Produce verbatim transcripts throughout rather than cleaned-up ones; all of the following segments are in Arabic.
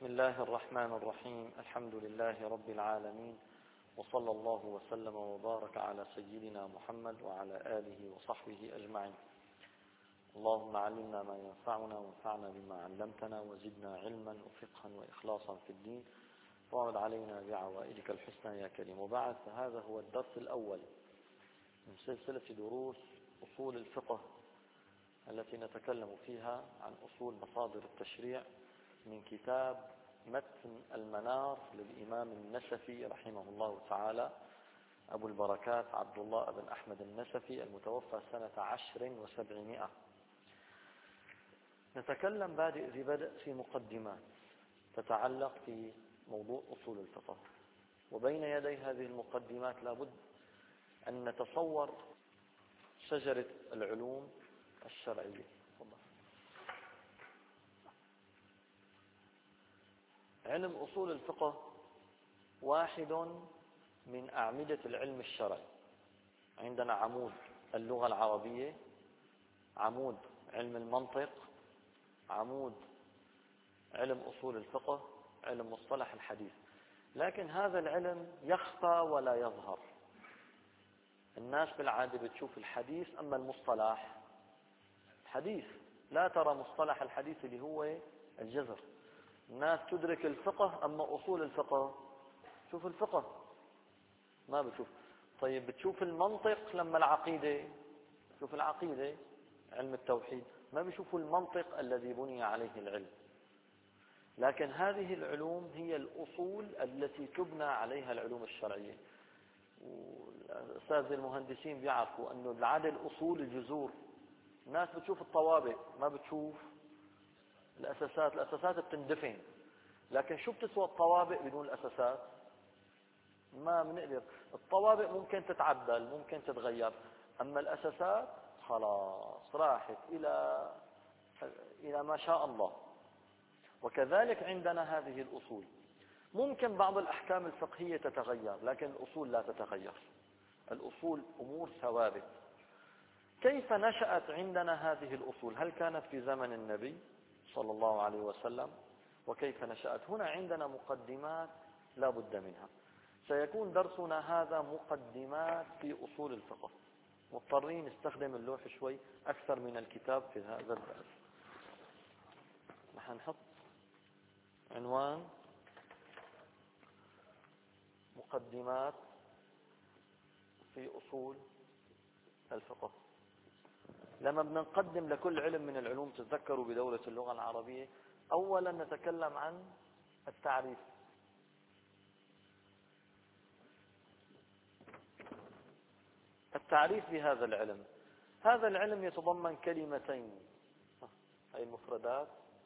بسم الله الرحمن الرحيم. الحمد لله رب العالمين، وصلى الله وسلم وبارك على سيدنا محمد وعلى آله وصحبه أجمعين. اللهم علمنا ما ينفعنا وانفعنا بما علمتنا وزدنا علما وفقها وإخلاصا في الدين، واعد علينا بعوائدك الحسنى يا كريم. وبعد، فهذا هو الدرس الأول من سلسلة دروس أصول الفقه التي نتكلم فيها عن أصول مصادر التشريع من كتاب متن المنار للإمام النسفي رحمه الله تعالى، أبو البركات عبد الله بن أحمد النسفي المتوفى سنة عشر وسبعمائة. نتكلم بادئ ذي بدء في مقدمات تتعلق في موضوع أصول الفقه، وبين يدي هذه المقدمات لابد أن نتصور شجرة العلوم الشرعية. علم أصول الفقه واحد من أعمدة العلم الشرعي. عندنا عمود اللغة العربية، عمود علم المنطق، عمود علم أصول الفقه، علم مصطلح الحديث. لكن هذا العلم يخفى ولا يظهر. الناس بالعادة بتشوف الحديث، أما المصطلح الحديث لا ترى مصطلح الحديث اللي هو الجذر. الناس تدرك الفقه، أما أصول الفقه شوف الفقه ما بتشوف. طيب بتشوف المنطق لما العقيدة، شوف العقيدة علم التوحيد، ما بيشوفوا المنطق الذي بني عليه العلم. لكن هذه العلوم هي الأصول التي تبنى عليها العلوم الشرعية. والأستاذ المهندسين بيعرفوا أنه بالعادة الأصول الجذور. الناس بتشوف الطوابق ما بتشوف الأساسات. الأساسات بتندفن، لكن شو بتسوى الطوابق بدون الأساسات؟ ما بنقدر. الطوابق ممكن تتعدل، ممكن تتغير، أما الأساسات خلاص راحت إلى إلى ما شاء الله. وكذلك عندنا هذه الأصول. ممكن بعض الأحكام الفقهية تتغير، لكن الأصول لا تتغير. الأصول أمور ثوابت. كيف نشأت عندنا هذه الأصول؟ هل كانت في زمن النبي صلى الله عليه وسلم؟ وكيف نشأت؟ هنا عندنا مقدمات لا بد منها. سيكون درسنا هذا مقدمات في أصول الفقه. مضطرين نستخدم اللوح شوي أكثر من الكتاب في هذا الدرس. نحن نحط عنوان مقدمات في أصول الفقه. لما بدنا نقدم لكل علم من العلوم، تتذكروا بدورة اللغة العربية أولا نتكلم عن التعريف. التعريف بهذا العلم. هذا العلم يتضمن كلمتين، أي المفردات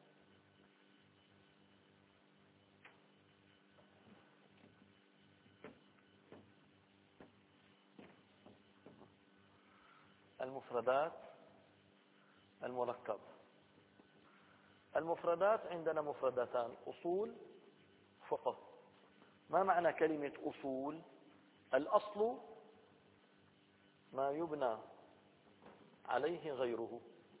المفردات المركب. المفردات عندنا مفردتان: أصول، فقه. ما معنى كلمة أصول؟ الأصل ما يبنى عليه غيره،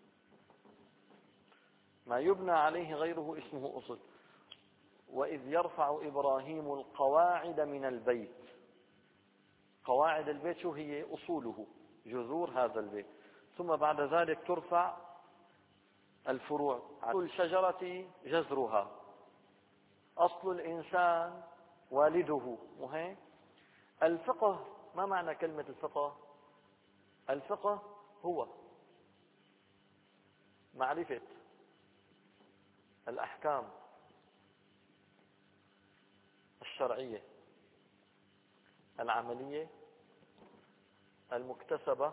ما يبنى عليه غيره اسمه أصل. وإذ يرفع إبراهيم القواعد من البيت. قواعد البيت شو هي؟ أصوله، جذور هذا البيت. ثم بعد ذلك ترفع الفروع. أصل الشجرة جذرها، أصل الإنسان والده. وهي الفقه. ما معنى كلمة الفقه؟ الفقه هو معرفة الأحكام الشرعية العملية المكتسبة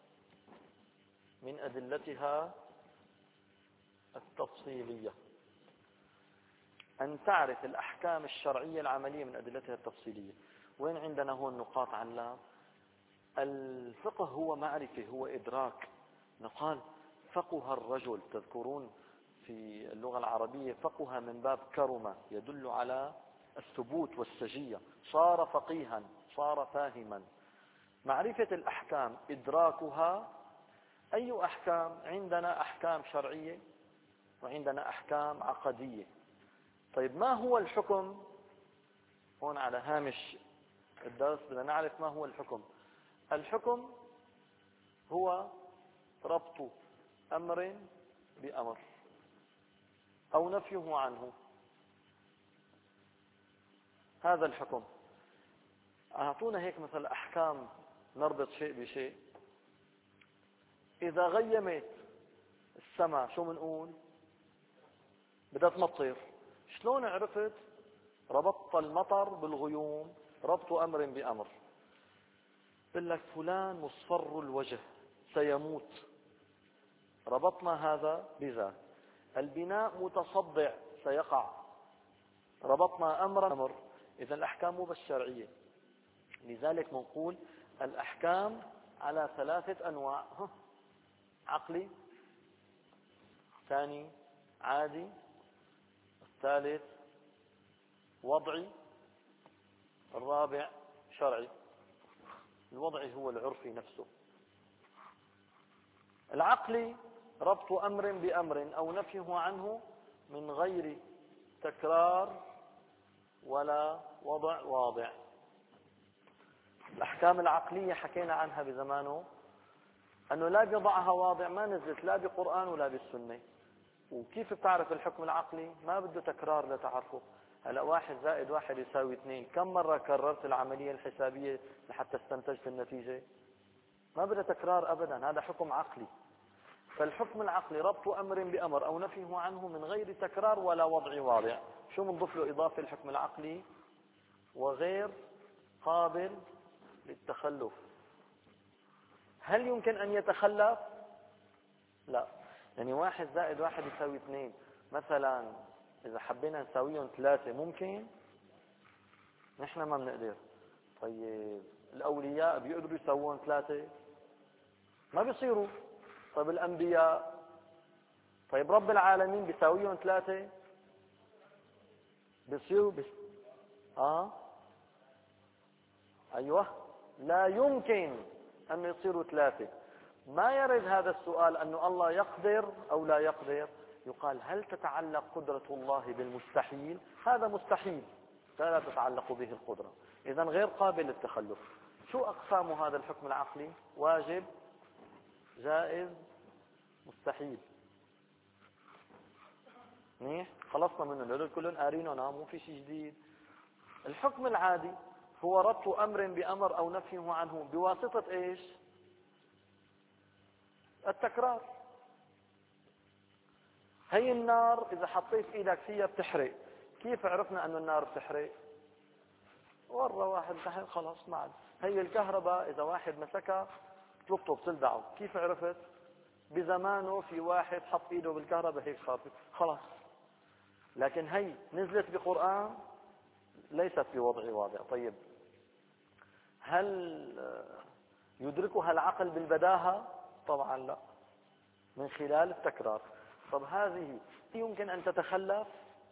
من أدلتها التفصيلية. أن تعرف الأحكام الشرعية العملية من أدلتها التفصيلية. وين عندنا هون نقاط على الفقه؟ هو معرفة، هو إدراك. نقال فقه الرجل. تذكرون في اللغة العربية فقه من باب كرم، يدل على الثبوت والسجية. صار فقيها، صار فاهما. معرفة الأحكام، إدراكها. أي أحكام؟ عندنا أحكام شرعية وعندنا أحكام عقدية. طيب ما هو الحكم؟ هون على هامش الدرس بدنا نعرف ما هو الحكم. الحكم هو ربط أمر بأمر أو نفيه عنه. هذا الحكم. أعطونا هيك مثلا أحكام نربط شيء بشيء. إذا غيمت السماء شو منقول؟ بدها تمطر. شلون عرفت ربطت المطر بالغيوم؟ ربط أمر بأمر. بقول لك فلان مصفر الوجه سيموت، ربطنا هذا بذاك. البناء متصدع سيقع، ربطنا أمر أمر. إذا الأحكام مو بس شرعية. لذلك نقول الأحكام على ثلاثة أنواع: عقلي، ثاني عادي، الثالث وضعي، الرابع شرعي. الوضعي هو العرفي نفسه. العقلي ربط أمر بأمر أو نفيه عنه من غير تكرار ولا وضع واضع. الأحكام العقلية حكينا عنها بزمانه، أنه لا بيضعها واضع، ما نزلت لا بقرآن ولا بالسنة. وكيف بتعرف الحكم العقلي؟ ما بده تكرار لتعرفه. هلا واحد زائد واحد يساوي اثنين، كم مرة كررت العملية الحسابية لحتى استنتجت النتيجة؟ ما بده تكرار أبدا. هذا حكم عقلي. فالحكم العقلي ربط أمر بأمر أو نفيه عنه من غير تكرار ولا وضع واضع. شو بنضيف له إضافة الحكم العقلي؟ وغير قابل للتخلف. هل يمكن أن يتخلف؟ لا. يعني واحد زائد واحد يساوي اثنين، مثلا إذا حبينا نساويهم ثلاثة ممكن؟ نحن ما بنقدر. طيب الأولياء بيقدروا يساوون ثلاثة؟ ما بيصيروا. طيب الأنبياء؟ طيب رب العالمين بيساويهم ثلاثة؟ بيصيروا بس... آه أيوة، لا يمكن أن يصيروا ثلاثة. ما يرد هذا السؤال أنه الله يقدر أو لا يقدر. يقال هل تتعلق قدرة الله بالمستحيل؟ هذا مستحيل فلا تتعلق به القدرة، إذن غير قابل للتخلف. شو أقسام هذا الحكم العقلي؟ واجب، جائز، مستحيل. منيح، خلصنا منه. العلل كلهم قارينهم، مو في شيء جديد. الحكم العادي هو ربط أمر بأمر أو نفيه عنه بواسطة إيش؟ التكرار. هي النار إذا حطيت إيدك فيها بتحرق. كيف عرفنا أن النار بتحرق؟ ورا واحد تحت خلاص ما عاد. هي الكهرباء إذا واحد مسكها بتلطه بتلدعه. كيف عرفت؟ بزمانه في واحد حط إيده بالكهرباء هيك صارت خلاص. لكن هي نزلت بقرآن، ليست بوضع واضع. طيب هل يدركها العقل بالبداهة؟ طبعا لا، من خلال التكرار. طب هذه يمكن أن تتخلف؟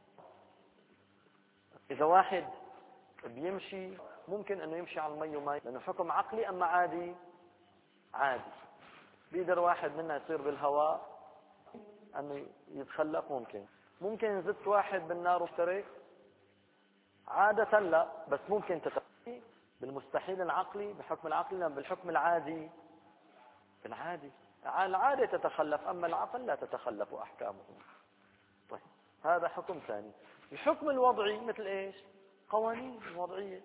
إذا واحد بيمشي ممكن أنه يمشي على المي وما، لأنه حكم عقلي أما عادي؟ عادي. بيقدر واحد منا يصير بالهواء أنه يتخلف؟ ممكن. ممكن زدت واحد بالنار وافترق؟ عادة لا، بس ممكن تتخلف. بالمستحيل العقلي بحكم العقلي، لأن بالحكم العادي بالعادي العادة تتخلف، أما العقل لا تتخلف أحكامه. طيب هذا حكم ثاني. الحكم الوضعي مثل إيش؟ قوانين وضعية،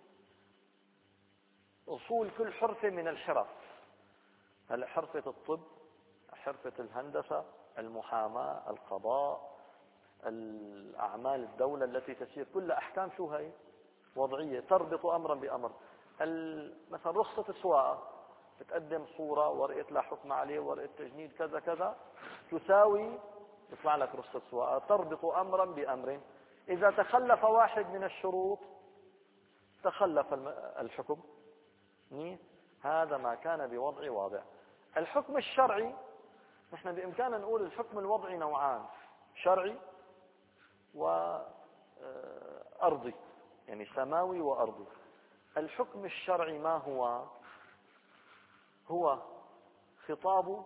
أصول كل حرفة من الحرف. هل حرفة الطب، حرفة الهندسة، المحاماة، القضاء، الأعمال الدولة التي تسير، كل أحكام شو هي؟ وضعية، تربط أمرا بأمر. مثلا رخصة السواقة، بتقدم صورة، ورقة لا حكم عليه، ورقة تجنيد، كذا كذا، تساوي يطلع لك رخصة سواقة، تربط أمرا بأمر. إذا تخلف واحد من الشروط تخلف الحكم. هذا ما كان بوضع واضع. الحكم الشرعي، نحن بإمكاننا نقول الحكم الوضعي نوعان: شرعي وأرضي، يعني سماوي وأرضي. الحكم الشرعي ما هو؟ هو خطاب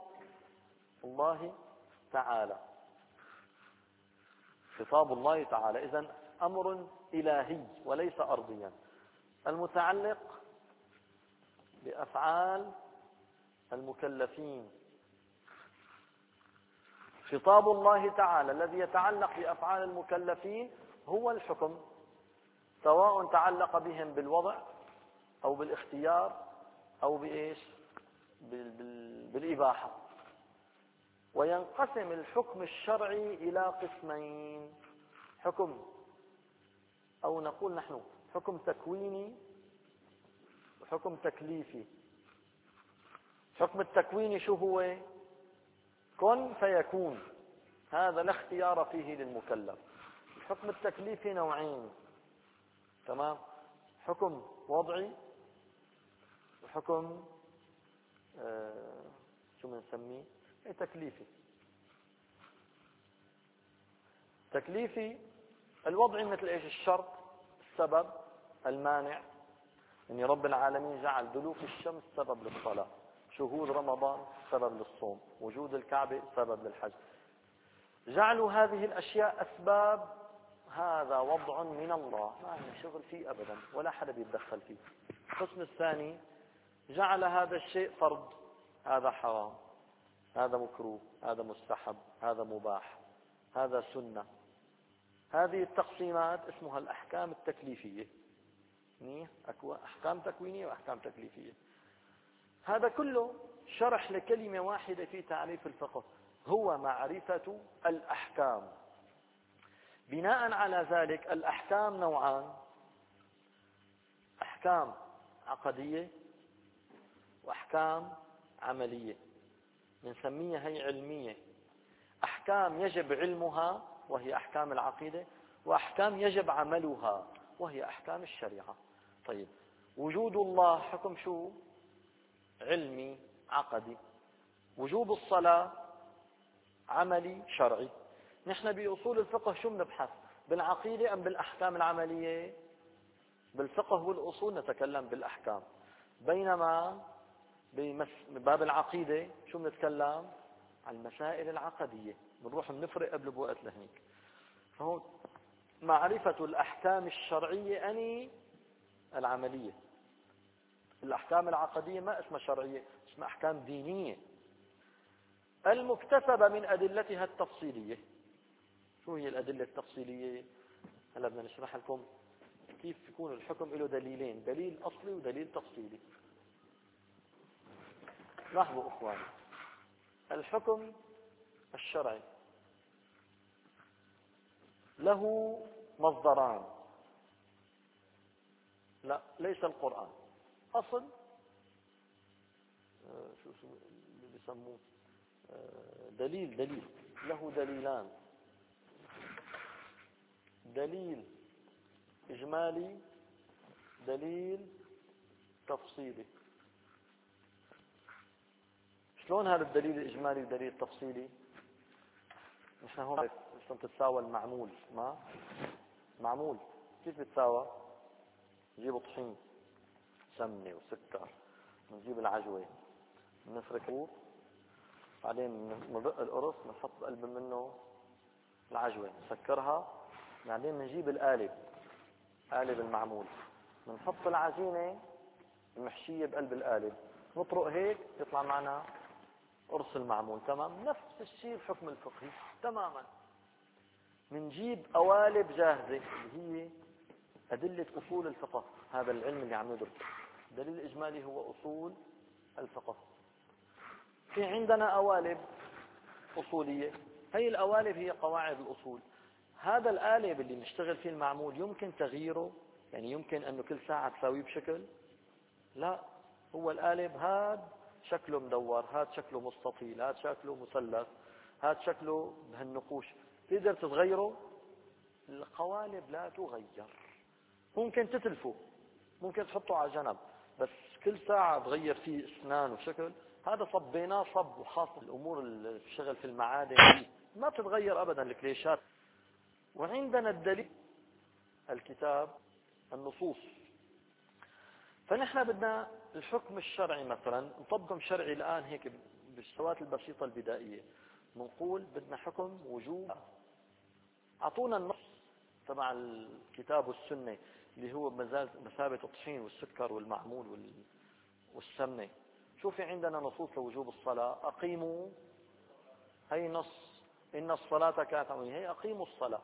الله تعالى. خطاب الله تعالى. إذن أمر إلهي وليس أرضيا، المتعلق بأفعال المكلفين. خطاب الله تعالى الذي يتعلق بأفعال المكلفين هو الحكم، سواء تعلق بهم بالوضع أو بالاختيار أو بإيش؟ بالإباحة. وينقسم الحكم الشرعي إلى قسمين: حكم، أو نقول نحن حكم تكويني وحكم تكليفي. حكم التكويني شو هو؟ كن فيكون، هذا لا اختيار فيه للمكلف. الحكم التكليفي نوعين، تمام؟ حكم وضعي وحكم آه شو بنسميه؟ تكليفي. تكليفي الوضعي مثل ايش؟ الشرط، السبب، المانع. يعني رب العالمين جعل دلوك الشمس سبب للصلاة، شهود رمضان سبب للصوم، وجود الكعبة سبب للحج. جعلوا هذه الأشياء أسباب، هذا وضع من الله ما لنا شغل فيه أبدا ولا حدا بيتدخل فيه. القسم الثاني جعل هذا الشيء فرض، هذا حرام، هذا مكروه، هذا مستحب، هذا مباح، هذا سنة. هذه التقسيمات اسمها الأحكام التكليفية. أحكام تكوينية وأحكام تكليفية. هذا كله شرح لكلمة واحدة في تعريف الفقه، هو معرفة الأحكام. بناء على ذلك الأحكام نوعان: أحكام عقدية وأحكام عملية. بنسميها هي علمية. أحكام يجب علمها وهي أحكام العقيدة، وأحكام يجب عملها وهي أحكام الشريعة. طيب، وجود الله حكم شو؟ علمي عقدي. وجوب الصلاة عملي شرعي. نحن بأصول الفقه شو بنبحث؟ بالعقيدة أم بالأحكام العملية؟ بالفقه والأصول نتكلم بالأحكام، بينما بباب العقيدة شو بنتكلم؟ عن المسائل العقدية، بنروح بنفرق قبل بوقت لهنيك. فهو معرفة الأحكام الشرعية أني العملية. الأحكام العقدية ما اسمها شرعية، اسمها أحكام دينية المكتسبة من أدلتها التفصيلية. شو هي الأدلة التفصيلية؟ هلا بدنا نشرح لكم كيف يكون الحكم له دليلين، دليل أصلي ودليل تفصيلي. لاحظوا إخواني، الحكم الشرعي له مصدران. لا، ليس القرآن أصل، شو شو اللي بيسموه دليل دليل له دليلان: دليل إجمالي، دليل تفصيلي. شلون هذا الدليل الإجمالي والدليل التفصيلي؟ نحن هون شلون تتساوى المعمول؟ ما معمول كيف بتساوى؟ نجيب طحين، سمنة وسكر، نجيب العجوة، نفركه، بعدين نبق القرص، نحط قلب منه العجوة، نسكرها، بعدين نجيب القالب، قالب المعمول، نحط العجينة المحشية بقلب القالب، نطرق هيك يطلع معنا قرص المعمول. تمام؟ نفس الشيء الحكم الفقهي تماما. منجيب قوالب جاهزة اللي هي أدلة أصول الفقه، هذا العلم اللي عم ندرسه. الدليل الإجمالي هو أصول الفقه. في عندنا قوالب أصولية، هي القوالب هي قواعد الأصول. هذا القالب اللي نشتغل فيه المعمول يمكن تغييره؟ يعني يمكن أنه كل ساعة تساويه بشكل؟ لا، هو القالب هذا شكله مدور، هذا شكله مستطيل، هذا شكله مثلث، هذا شكله بهالنقوش، تقدر تتغيره؟ القوالب لا تغير. ممكن تتلفه، ممكن تحطه على جنب، بس كل ساعة تغير فيه اسنان وشكل، هذا صبيناه صب. وخاصة الأمور الشغل في المعادن ما تتغير أبدا الكليشات. وعندنا الدليل الكتاب، النصوص. فنحن بدنا الحكم الشرعي مثلا نطبق شرعي الآن هيك بالشوات البسيطة البدائية، نقول بدنا حكم وجوب. أعطونا النص تبع الكتاب والسنة اللي هو مثابة الطحين والسكر والمعمول والسمنة. شوفي عندنا نصوص لوجوب الصلاة، أقيموا، هي نص إن الصلاة كانت على، هي أقيموا الصلاة،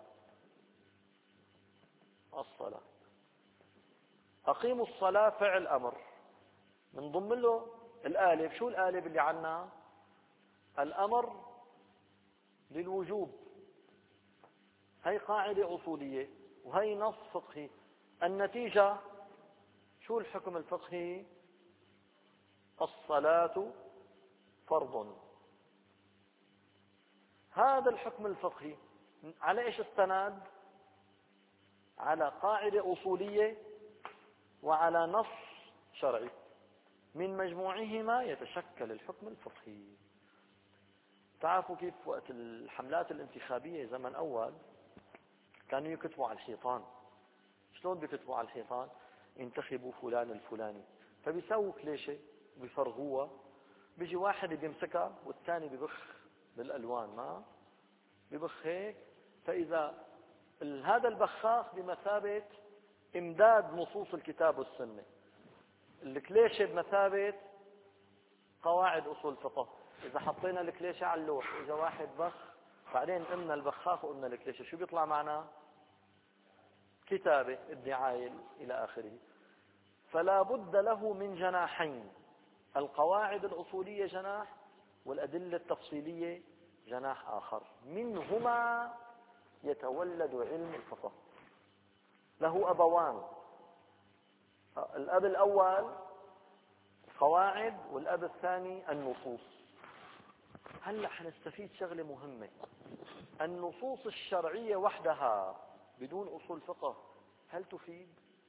الصلاة أقيموا الصلاة فعل أمر، من ضمن له الآلف. شو الآلف اللي عنا؟ الأمر للوجوب، هي قاعدة أصولية وهي نص فقهي. النتيجة شو الحكم الفقهي؟ الصلاة فرض. هذا الحكم الفقهي على ايش استند؟ على قاعدة أصولية وعلى نص شرعي، من مجموعهما يتشكل الحكم الفقهي. تعرفوا كيف وقت الحملات الانتخابية زمن أول كانوا يكتبوا على الحيطان؟ شلون بيكتبوا على الحيطان؟ انتخبوا فلان الفلاني، فبيسووا كليشة بيفرغوها، بيجي واحد بيمسكها والثاني ببخ بالألوان، ما ببخ هيك، فإذا هذا البخاخ بمثابة إمداد نصوص الكتاب والسنة، الكليشة بمثابة قواعد أصول الفقه. إذا حطينا الكليشة على اللوح، إذا واحد بخ بعدين قمنا البخاخ وقمنا الكليشة، شو بيطلع معنا؟ كتابة، الدعاية إلى آخره. فلا بد له من جناحين، القواعد الأصولية جناح والأدلة التفصيلية جناح آخر، منهما يتولد علم الفقه. له أبوان، الأب الأول القواعد والأب الثاني النصوص. هلأ حنستفيد شغلة مهمة، النصوص الشرعية وحدها بدون أصول فقه هل تفيد؟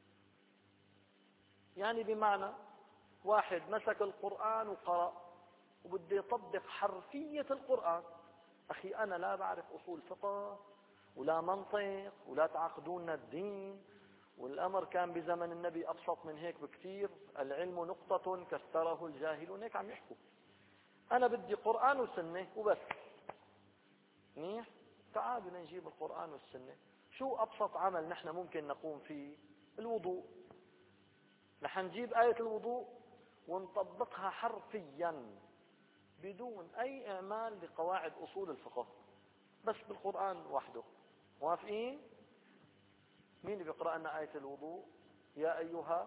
يعني بمعنى واحد مسك القرآن وقرأ وبده يطبق حرفية القرآن، أخي أنا لا بعرف أصول فقه ولا منطق ولا تعقدون الدين، والأمر كان بزمن النبي أبسط من هيك بكثير، العلم نقطة كسره الجاهلون، هيك عم يحكوا. أنا بدي قرآن وسنة وبس، منيح؟ تعالوا نجيب القرآن والسنة. شو أبسط عمل نحن ممكن نقوم فيه؟ الوضوء. رح نجيب آية الوضوء ونطبقها حرفيا بدون أي إعمال لقواعد أصول الفقه، بس بالقرآن وحده. موافقين؟ مين اللي بيقرأ لنا آية الوضوء؟ يا أيها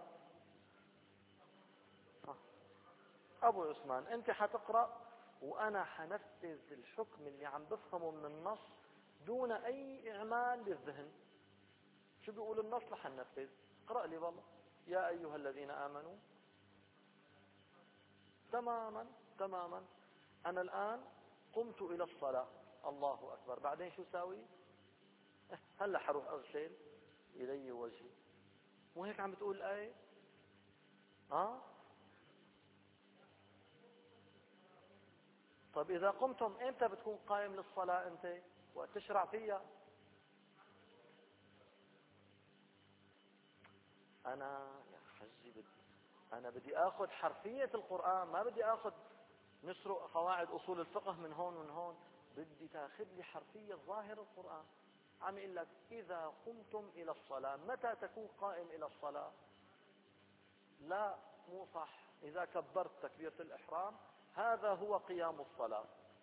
أبو عثمان، أنت حتقرأ وأنا حنفذ الحكم اللي عم بفهمه من النص دون أي إعمال للذهن. شو بيقول النص رح ننفذ. اقرأ لي والله يا أيها الذين آمنوا. تماما تماما. أنا الآن قمت إلى الصلاة، الله أكبر، بعدين شو ساوي؟ هلا حروح أغسل إلي وجهي، مو هيك عم بتقول الآية؟ ها؟ طب إذا قمتم إمتى بتكون قائم للصلاة أنت؟ وقت تشرع فيها. أنا يا حجي بدي أنا بدي آخذ حرفية القرآن، ما بدي آخذ نسرق قواعد أصول الفقه من هون ومن هون، بدي تاخذ لي حرفية ظاهر القرآن. عم يقول لك إذا قمتم إلى الصلاة، متى تكون قائم إلى الصلاة؟ لا، مو صح. إذا كبرت تكبيرة الإحرام هذا هو قيام الصلاة.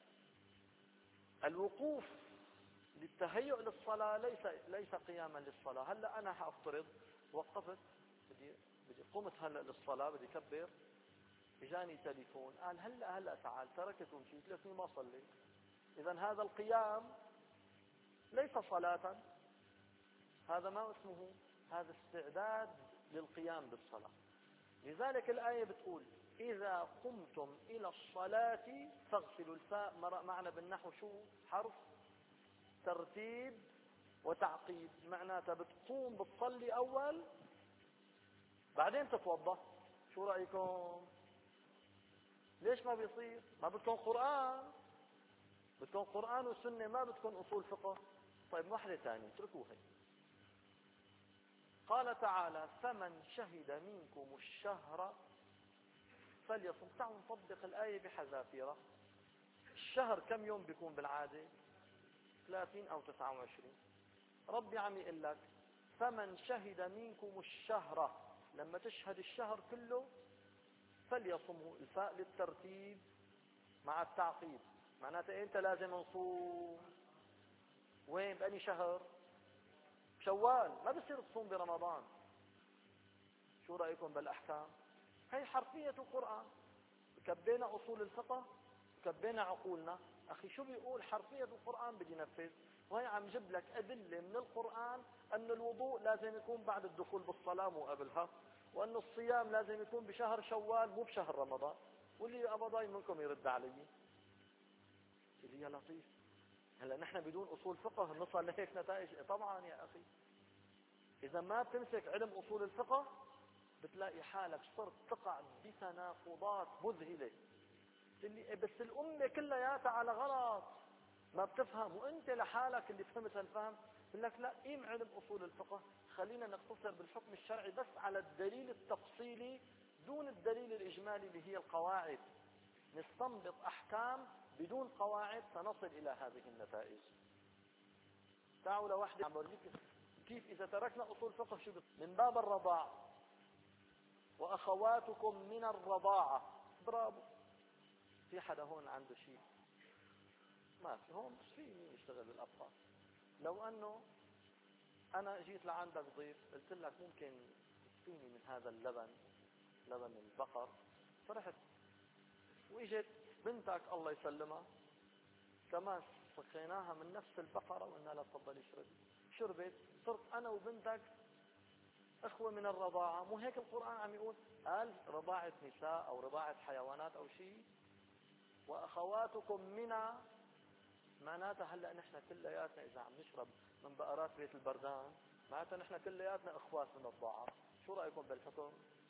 الوقوف للتهيؤ للصلاة ليس ليس قياما للصلاة. هلا أنا حأفترض وقفت، بدي بدي قمت هلا للصلاة، بدي كبر، اجاني تليفون قال هلا هلا تعال، تركت ومشيت، لكني ما صليت. إذا هذا القيام ليس صلاة، هذا ما اسمه، هذا استعداد للقيام بالصلاة. لذلك الآية بتقول إذا قمتم إلى الصلاة فاغسلوا. الفاء معنى بالنحو شو؟ حرف ترتيب وتعقيد، معناتها بتقوم بتصلي أول بعدين تتوضأ. شو رأيكم؟ ليش ما بيصير؟ ما بدكم قرآن، بدكم قرآن وسنة، ما بدكم أصول فقه. طيب واحدة ثانية اتركوها. قال تعالى فمن شهد منكم الشهر فليصم. تعالوا نطبق الآية بحذافيرها. الشهر كم يوم بيكون بالعادة؟ ثلاثين أو تسعة وعشرين. ربي عم يقول لك فمن شهد منكم الشهر، لما تشهد الشهر كله فليصمه. الفاء للترتيب مع التعقيب، معناته انت لازم نصوم. وين؟ بأني شهر؟ شوال. ما بصير تصوم برمضان. شو رأيكم بالأحكام؟ هي حرفية القرآن. كبينا أصول الفقه، كبينا عقولنا. أخي شو بيقول؟ حرفية القرآن بدي نفذ. وهي عم جيب لك أدلة من القرآن أن الوضوء لازم يكون بعد الدخول بالصلاة مو قبلها، وأن الصيام لازم يكون بشهر شوال مو بشهر رمضان. واللي أبضاي منكم يرد علي اللي يا لطيف. هلا نحن بدون أصول فقه نصل لهيك نتائج؟ طبعا يا أخي. إذا ما بتمسك علم أصول الفقه بتلاقي حالك صرت تقع بتناقضات مذهلة. اللي بس الأمة كلياتها على غلط، ما بتفهم. وأنت لحالك اللي فهمت هالفهم بقول لك لا، قيم علم أصول الفقه، خلينا نقتصر بالحكم الشرعي بس على الدليل التفصيلي دون الدليل الإجمالي اللي هي القواعد. نستنبط أحكام بدون قواعد سنصل إلى هذه النتائج. تعالوا لوحدة عم بورجيك كيف إذا تركنا أصول فقه شو من باب الرضاع. وأخواتكم من الرضاعة. برافو. في حدا هون عنده شيء؟ ما في. هون مش في مين يشتغل بالأطفال. لو أنه أنا جيت لعندك ضيف قلت لك ممكن تسقيني من هذا اللبن، لبن البقر، فرحت وإجت بنتك الله يسلمها كمان سقيناها من نفس البقرة وقلنا لها تفضلي اشربي، شربت، صرت أنا وبنتك أخوة من الرضاعة. مو هيك القرآن عم يقول؟ قال رضاعة نساء أو رضاعة حيوانات أو شيء. وأخواتكم منا، معناتها هلا نحن كلياتنا إذا عم نشرب من بقرات بيت البردان معناتها نحن كلياتنا إخوات من الضاعة. شو رأيكم بالحكم؟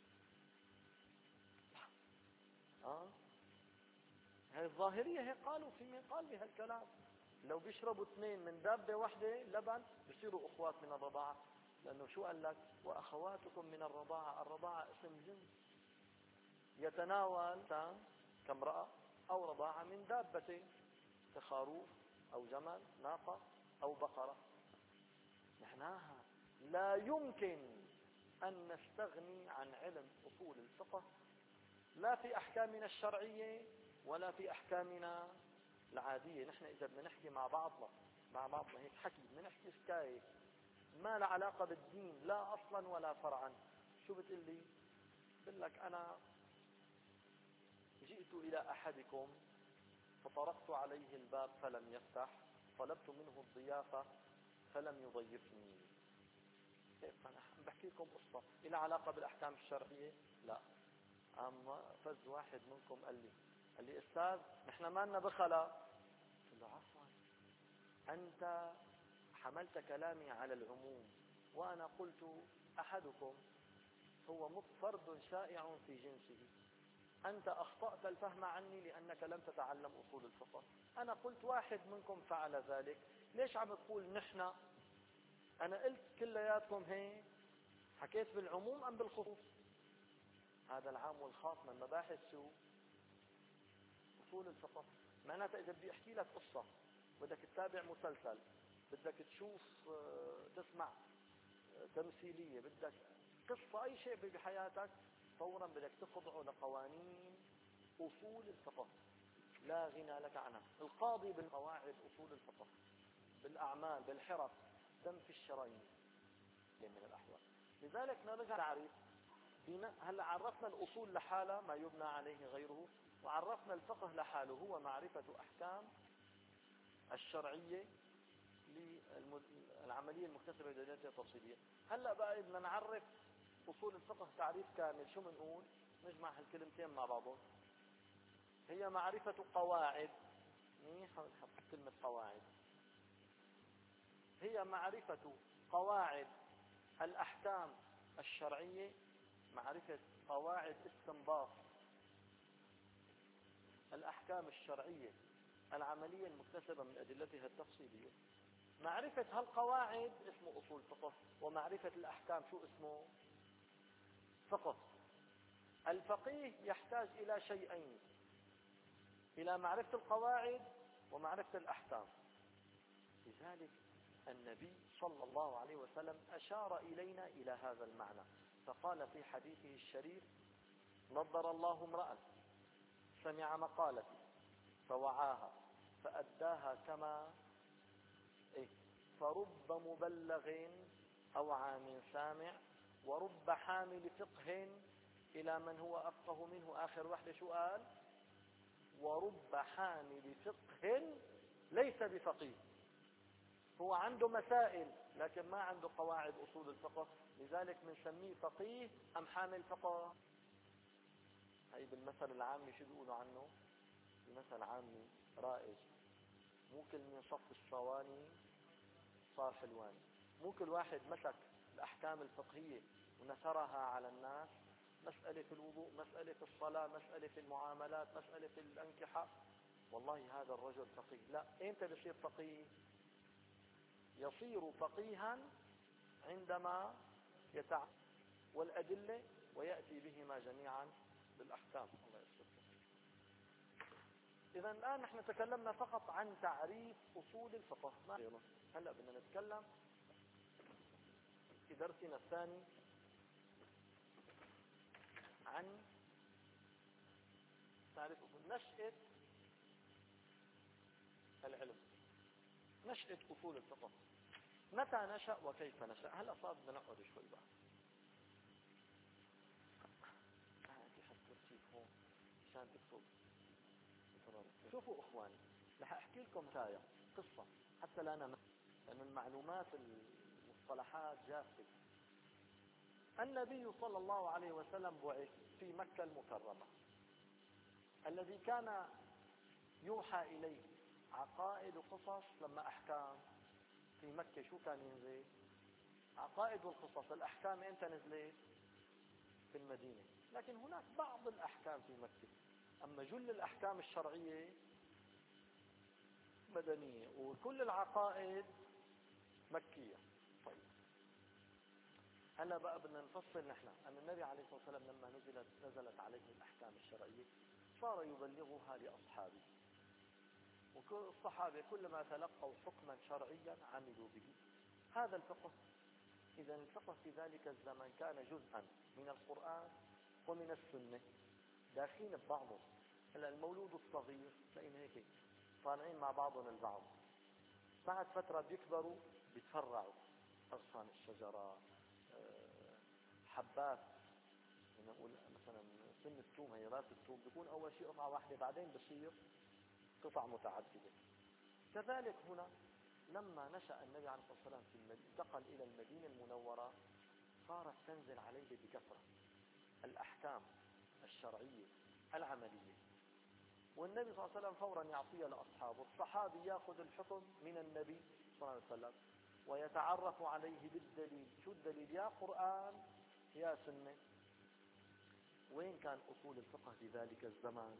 ها؟ هي الظاهرية هيك قالوا. في مين قال بهالكلام؟ لو بيشربوا اثنين من دابة واحدة لبن بيصيروا أخوات من الرضاعة. لأنه شو قال لك؟ وأخواتكم من الرضاعة. الرضاعة اسم جنس يتناول كامرأة أو رضاعة من دابة كخروف أو جمل، ناقة أو بقرة. معناها لا يمكن أن نستغني عن علم أصول الفقه لا في أحكامنا الشرعية ولا في أحكامنا العادية. نحن إذا بدنا نحكي مع بعضنا مع بعضنا هيك حكي، بدنا نحكي حكاية ما له علاقة بالدين لا أصلا ولا فرعا. شو بتقول لي؟ بقول لك أنا جئت إلى أحدكم فطرقت عليه الباب فلم يفتح، طلبت منه الضيافة فلم يضيفني. كيف أنا بحكي لكم قصة إلى علاقة بالأحكام الشرعية؟ لا. أما فز واحد منكم قال لي قال لي أستاذ نحن ما لنا بخلا. قلت له عفوا، أنت حملت كلامي على العموم، وأنا قلت أحدكم هو فرد شائع في جنسه. أنت أخطأت الفهم عني لأنك لم تتعلم أصول الفقه. أنا قلت واحد منكم فعل ذلك، ليش عم تقول نحن؟ أنا قلت كلياتكم هيك. حكيت بالعموم أم بالخصوص؟ هذا العام والخاص من مباحث شو؟ أصول الفقه. معناتها إذا بدي أحكي لك قصة، بدك تتابع مسلسل، بدك تشوف تسمع تمثيلية، بدك قصة أي شيء بحياتك، فورا بدك تخضعه لقوانين أصول الفقه لا غنى لك عنها. القاضي بالقواعد أصول الفقه، بالأعمال بالحرف دم في الشرايين من الأحوال. لذلك نرجع نعرف هلا عرفنا الأصول لحالها ما يبنى عليه غيره، وعرفنا الفقه لحاله هو معرفة أحكام الشرعية للعملية المكتسبة بدلالتها التفصيلية. هلا بقى بدنا نعرف أصول الفقه تعريف كامل. شو بنقول؟ نجمع هالكلمتين مع بعضهم. هي معرفة قواعد، منيح نحط كلمة قواعد، هي معرفة قواعد الأحكام الشرعية، معرفة قواعد استنباط الأحكام الشرعية العملية المكتسبة من أدلتها التفصيلية. معرفة هالقواعد اسمه أصول فقه، ومعرفة الأحكام شو اسمه؟ فقه. الفقيه يحتاج إلى شيئين، إلى معرفة القواعد ومعرفة الأحكام. لذلك النبي صلى الله عليه وسلم أشار إلينا إلى هذا المعنى، فقال في حديثه الشريف: نضر الله امرأ سمع مقالتي فوعاها فأداها كما إيه فرب مبلغ أوعى من سامع، ورب حامل فقه إلى من هو أفقه منه. آخر واحدة شو قال؟ ورب حامل فقه ليس بفقيه، هو عنده مسائل لكن ما عنده قواعد أصول الفقه، لذلك بنسميه فقيه أم حامل فقه. هي بالمثل العامي شو بيقولوا عنه؟ بمثل عامي رائج: مو كل من صف الصواني صار حلواني. مو كل واحد مسك الأحكام الفقهية ونثرها على الناس، مسألة في الوضوء، مسألة في الصلاة، مسألة في المعاملات، مسألة في الأنكحة، والله هذا الرجل فقيه. لا، إمتى بصير فقيه؟ يصير فقيها عندما يتعلم والأدلة ويأتي بهما جميعا بالأحكام. الله يستر. إذا الآن نحن تكلمنا فقط عن تعريف أصول الفقه، ما غيره. هلأ بدنا نتكلم في درسنا الثاني عن تعريف نشأة العلم، نشأة أصول الفقه، متى نشأ وكيف نشأ. هلأ صار بدنا نقعد شوي بقى. هاتي حط كرسي هون عشان تكتب. شوفوا اخواني، رح احكي لكم حكايه قصه حتى لا ننسى، لان المعلومات المصطلحات جافه. النبي صلى الله عليه وسلم بعث في مكه المكرمه، الذي كان يوحى اليه عقائد وقصص. لما احكام في مكه شو كان ينزل؟ عقائد والقصص. الاحكام امتى نزلت؟ في المدينه. لكن هناك بعض الاحكام في مكه، اما جل الاحكام الشرعيه مدنية، وكل العقائد مكية. طيب هلا بقى بدنا نفصل نحن أن النبي عليه الصلاة والسلام لما نزلت نزلت عليه الأحكام الشرعية صار يبلغها لأصحابه، وكل الصحابة كلما تلقوا حكما شرعيا عملوا به. هذا الفقه. إذا الفقه في ذلك الزمن كان جزءا من القرآن ومن السنة داخلين ببعضهم. هلا المولود الصغير تلاقيهم هيك طالعين مع بعضهم البعض، بعد فترة بيكبروا بيتفرعوا، أغصان الشجرة، حبات، نقول مثلا سن الثوم، هي راس الثوم بيكون أول شيء قطعة واحدة، بعدين بصير قطع متعددة. كذلك هنا لما نشأ النبي عليه الصلاة والسلام في المدينة، انتقل إلى المدينة المنورة، صارت تنزل عليه بكثرة الأحكام الشرعية العملية، والنبي صلى الله عليه وسلم فورا يعطيها لأصحابه. الصحابي يأخذ الحكم من النبي صلى الله عليه وسلم ويتعرف عليه بالدليل. شو الدليل؟ يا قرآن يا سنة. وين كان أصول الفقه في ذلك الزمان؟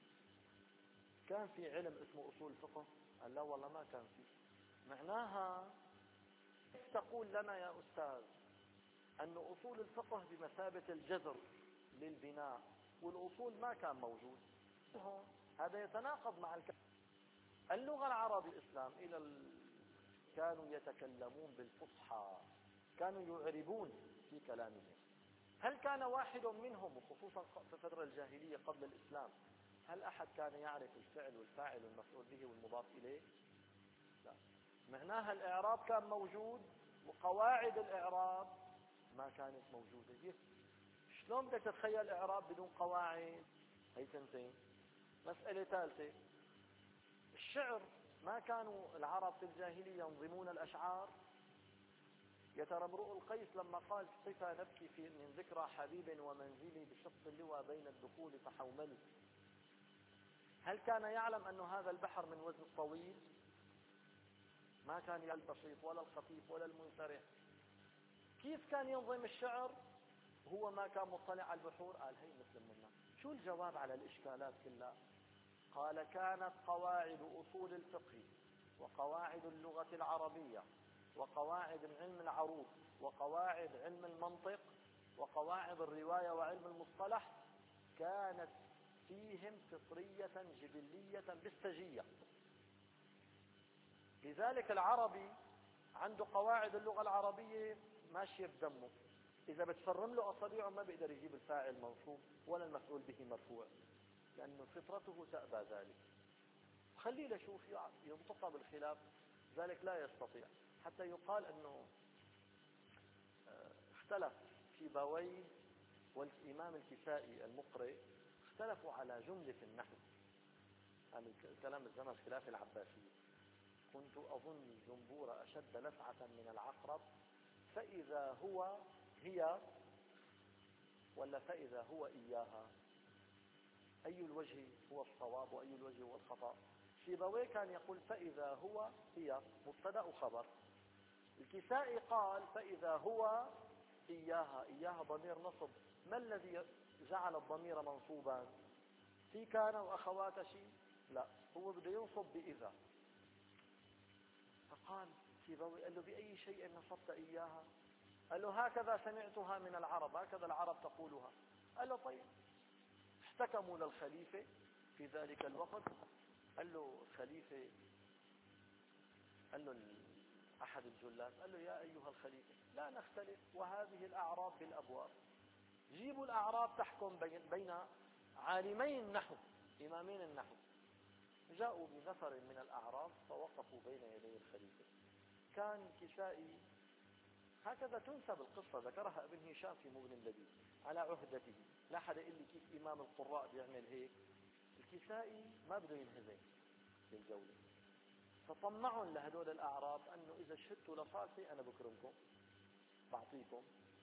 كان في علم اسمه أصول الفقه؟ قال لا والله ما كان في. معناها تقول لنا يا أستاذ أن أصول الفقه بمثابة الجذر للبناء والأصول ما كان موجود؟ هذا يتناقض مع الكلام. اللغة العربية الإسلام إلى ال... كانوا يتكلمون بالفصحى، كانوا يعربون في كلامهم. هل كان واحد منهم، وخصوصا في فترة الجاهلية قبل الإسلام، هل أحد كان يعرف الفعل والفاعل والمفعول به والمضاف إليه؟ لا. معناها الإعراب كان موجود وقواعد الإعراب ما كانت موجودة. شلون بدك تتخيل إعراب بدون قواعد؟ هي تنتين. مسألة ثالثة، الشعر، ما كانوا العرب في الجاهلية ينظمون الأشعار؟ يا ترى امرؤ القيس لما قال صفا نبكي في من ذكرى حبيب ومنزلي بشق اللوى بين الدخول فحوملي، هل كان يعلم أن هذا البحر من وزن الطويل؟ ما كان يعلم البسيط ولا الخفيف ولا المنسرح. كيف كان ينظم الشعر؟ هو ما كان مطلع على البحور. قال هي مثل منا. شو الجواب على الإشكالات كلها؟ قال كانت قواعد أصول الفقه وقواعد اللغة العربية وقواعد علم العروض وقواعد علم المنطق وقواعد الرواية وعلم المصطلح كانت فيهم فطرية جبلية بالسجية. لذلك العربي عنده قواعد اللغة العربية ماشية بدمه، إذا بتفرم له أصابعه ما بيقدر يجيب الفاعل منصوب ولا المفعول به مرفوع، لأنه فطرته تأبى ذلك. خليه لشوف ينطق بالخلاف، ذلك لا يستطيع. حتى يقال أنه اختلف سيبويه والإمام الكسائي المقرئ، اختلفوا على جملة النحو. هذا الكلام الزمن خلاف العباسية. كنت أظن الجمبور أشد لسعة من العقرب، فإذا هو هي ولا فإذا هو إياها، أي الوجه هو الصواب وأي الوجه هو الخطأ؟ سيبويه كان يقول فإذا هو هي مبتدأ وخبر، الكسائي قال فإذا هو إياها، إياها ضمير نصب. ما الذي جعل الضمير منصوبا؟ في كان وأخوات شيء؟ لا، هو بده ينصب بإذا. فقال سيبويه قال له بأي شيء نصبت إياها؟ قال له هكذا سمعتها من العرب، هكذا العرب تقولها. قال له طيب. احتكموا للخليفة في ذلك الوقت، قال له الخليفة، قال له أحد الجلاد، قال له يا أيها الخليفة لا نختلف وهذه الأعراب بالأبواب، جيبوا الأعراب تحكم بين عالمي النحو إمامين النحو. جاءوا بنفر من الأعراب فوقفوا بين يدي الخليفة. كان كسائي، هكذا تنسب القصة، ذكرها ابن هشام في مغني اللذيذ، على عهدته. لا حدا يقول لي كيف إمام القراء بيعمل هيك. الكسائي ما بده ينهزم بالجولة، فطمعهم لهدول الأعراب أنه إذا شهدتوا لصالحي أنا بكرمكم بعطيكم.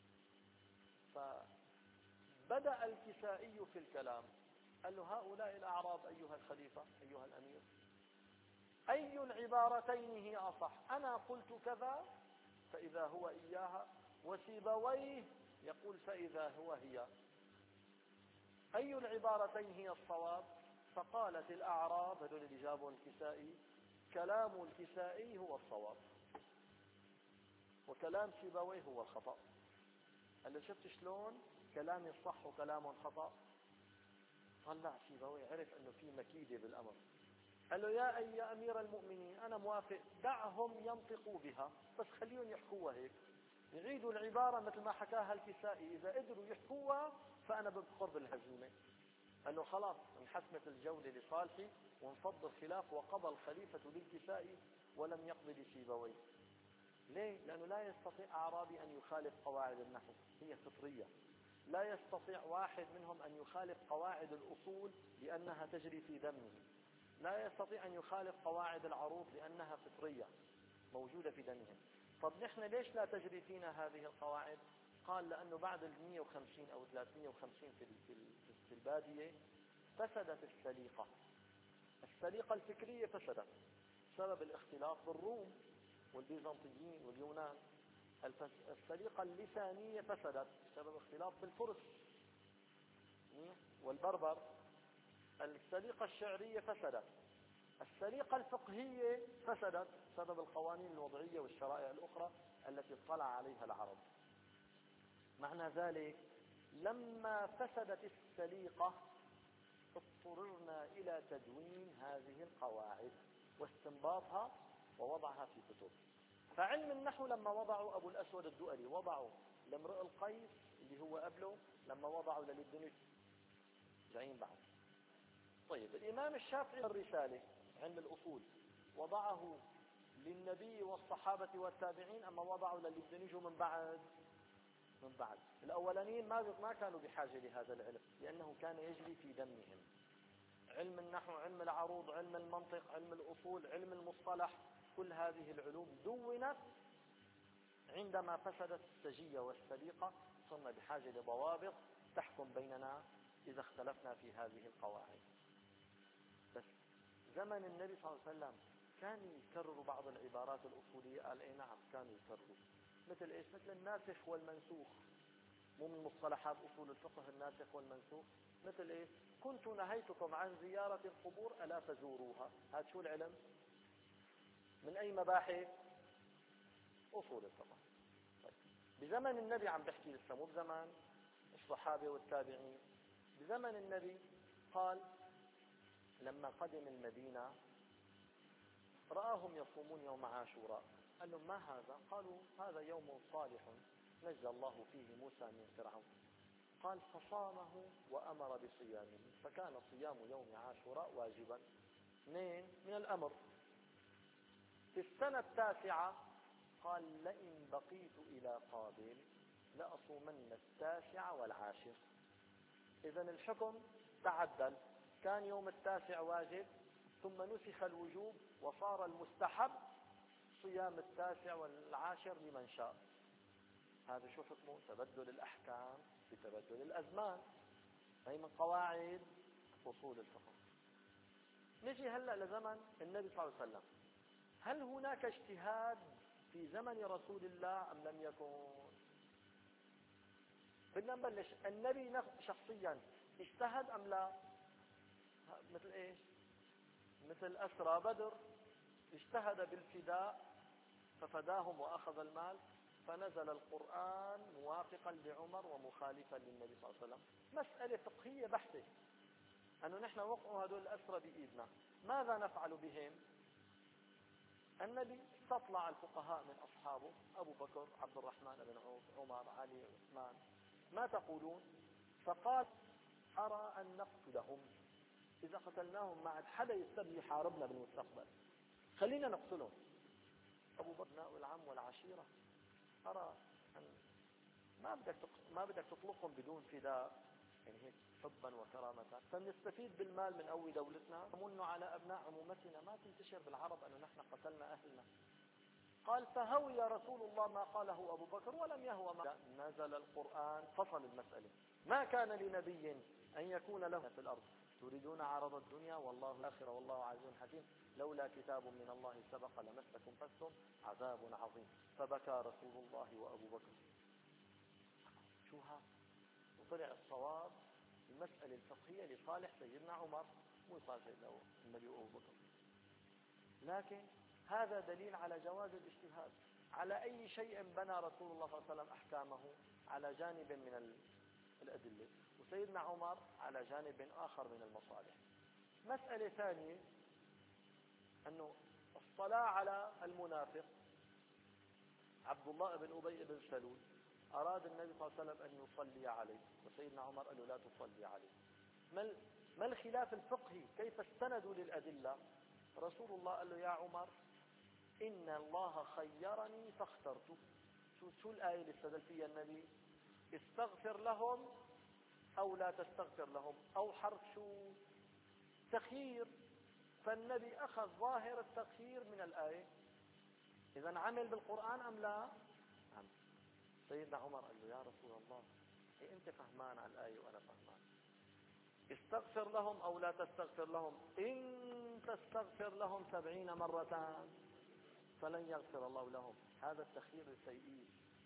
فبدأ الكسائي في الكلام، قال له هؤلاء الأعراب أيها الخليفة أيها الأمير، أي العبارتين هي أصح؟ أنا قلت كذا فإذا هو إياها، وسيبويه يقول فإذا هو هي، أي العبارتين هي الصواب؟ فقالت الأعراب، هذول اللي جابوا الكسائي، كلام الكسائي هو الصواب وكلام سيبويه هو الخطأ. قال له شفت شلون كلامي الصح وكلامه الخطأ؟ طلع سيبويه عرف أنه في مكيدة بالأمر. قال له يا أي أمير المؤمنين أنا موافق، دعهم ينطقوا بها، بس خليهم يحكوها هيك، يعيدوا العبارة مثل ما حكاها الكسائي، إذا قدروا يحكوها فأنا بقرب الهزيمة. قال له خلاص انحسمت الجولة لصالحي وانفض الخلاف، وقضى الخليفة للكسائي ولم يقضي لسيبويه. ليه؟ لأنه لا يستطيع أعرابي أن يخالف قواعد النحو، هي فطرية. لا يستطيع واحد منهم أن يخالف قواعد الأصول لأنها تجري في دمه. لا يستطيع أن يخالف قواعد العروض لأنها فطرية موجودة في دمهم. طب نحن ليش لا تجري فينا هذه القواعد؟ قال لأنه بعد المئة وخمسين أو ثلاثمئة وخمسين في البادية فسدت السليقة. السليقة الفكرية فسدت بسبب الاختلاط بالروم والبيزنطيين واليونان. السليقة اللسانية فسدت بسبب اختلاط بالفرس والبربر. السليقة الشعرية فسدت. السليقة الفقهية فسدت بسبب القوانين الوضعية والشرائع الأخرى التي اطلع عليها العرب. معنى ذلك لما فسدت السليقة اضطررنا إلى تدوين هذه القواعد واستنباطها ووضعها في كتب. فعلم النحو لما وضعوا أبو الأسود الدؤلي وضعوا لامرئ القيس اللي هو قبله، لما وضعوا للدنيا جايين بعد. طيب الإمام الشافعي الرسالة علم الأصول وضعه للنبي والصحابة والتابعين، أما وضعوا للي من بعد من بعد الأولانيين ما ما كانوا بحاجة لهذا العلم لأنه كان يجري في دمهم. علم النحو، علم العروض، علم المنطق، علم الأصول، علم المصطلح، كل هذه العلوم دونت عندما فسدت السجية والسليقة. صرنا بحاجة لضوابط تحكم بيننا إذا اختلفنا في هذه القواعد. بس زمن النبي صلى الله عليه وسلم كانوا يكرروا بعض العبارات الأصولية. قال اي نعم كانوا يكرروا، مثل ايش؟ مثل الناسخ والمنسوخ، مو من مصطلحات أصول الفقه الناسخ والمنسوخ. مثل ايش؟ كنت نهيتكم عن زيارة القبور ألا تزوروها. هذا شو العلم؟ من أي مباحث؟ أصول الفقه. طيب. بزمن النبي عم بحكي لسه، مو بزمن الصحابة والتابعين. بزمن النبي قال لما قدم المدينة رآهم يصومون يوم عاشوراء، قال لهم: ما هذا؟ قالوا: هذا يوم صالح نجى الله فيه موسى من فرعون. قال: فصامه وأمر بصيامه، فكان صيام يوم عاشوراء واجبا. اثنين من الأمر. في السنة التاسعة قال: لئن بقيت إلى قابل لأصومن التاسع والعاشر. إذن الحكم تعدل، كان يوم التاسع واجب ثم نسخ الوجوب وصار المستحب صيام التاسع والعاشر لمن شاء. هذا شو حكمه؟ تبدل الأحكام بتبدل الأزمان، هي من قواعد أصول الفقه. نجي هلأ لزمن النبي صلى الله عليه وسلم. هل هناك اجتهاد في زمن رسول الله أم لم يكن؟ بدنا نبلش. النبي شخصيا اجتهد أم لا؟ مثل ايش؟ مثل أسرى بدر، اجتهد بالفداء ففداهم وأخذ المال، فنزل القرآن موافقا لعمر ومخالفا للنبي صلى الله عليه وسلم. مسألة فقهية بحتة، أنه نحن وقعوا هذول الأسرى بإيدنا، ماذا نفعل بهم؟ النبي استطلع الفقهاء من أصحابه، أبو بكر، عبد الرحمن بن عوف، عمر، علي، عثمان، ما تقولون؟ فقال: أرى أن نقتلهم، إذا قتلناهم ما عاد حدا يستبي يحاربنا بالمستقبل، خلينا نقتلهم. أبو بكر: أبناء العم والعشيرة، أرى أن ما بدك ما بدك تطلقهم بدون فداء، يعني هيك حبا وكرامة، فنستفيد بالمال من قوي دولتنا، نمن على أبناء عمومتنا، ما تنتشر بالعرب أنه نحن قتلنا أهلنا. قال: فهوي رسول الله ما قاله أبو بكر ولم يهوى ما نزل القرآن فصل المسألة. ما كان لنبي أن يكون له في الأرض تريدون عرض الدنيا والله الآخرة والله عزيز حكيم، لولا كتاب من الله سبق لمسكم فاستم عذاب عظيم. فبكى رسول الله وأبو بكر. شوها، وطلع الصواب المسألة الفقهية لصالح سيدنا عمر مو لصالح سيدنا النبي وأبو بكر. لكن هذا دليل على جواز الاجتهاد. على أي شيء بنى رسول الله صلى الله عليه وسلم أحكامه؟ على جانب من الأدلة، وسيدنا عمر على جانب آخر من المصالح. مسألة ثانية، أنه الصلاة على المنافق. عبد الله بن أبي بن سلول أراد النبي صلى الله عليه وسلم أن يصلي عليه، وسيدنا عمر قال له: لا تصلي عليه. ما الخلاف الفقهي؟ كيف استندوا للأدلة؟ رسول الله قال له: يا عمر، إن الله خيرني فاخترت. شو شو الآية اللي استدل فيها النبي؟ استغفر لهم أو لا تستغفر لهم، أو حرف شو؟ تخيير. فالنبي أخذ ظاهر التخيير من الآية. إذا عمل بالقرآن أم لا؟ عمل. سيدنا عمر قال له: يا رسول الله، إيه أنت فهمان على الآية وأنا فهمان. استغفر لهم أو لا تستغفر لهم، إن تستغفر لهم سبعين مرة فلن يغفر الله لهم. هذا التخيير السيئ.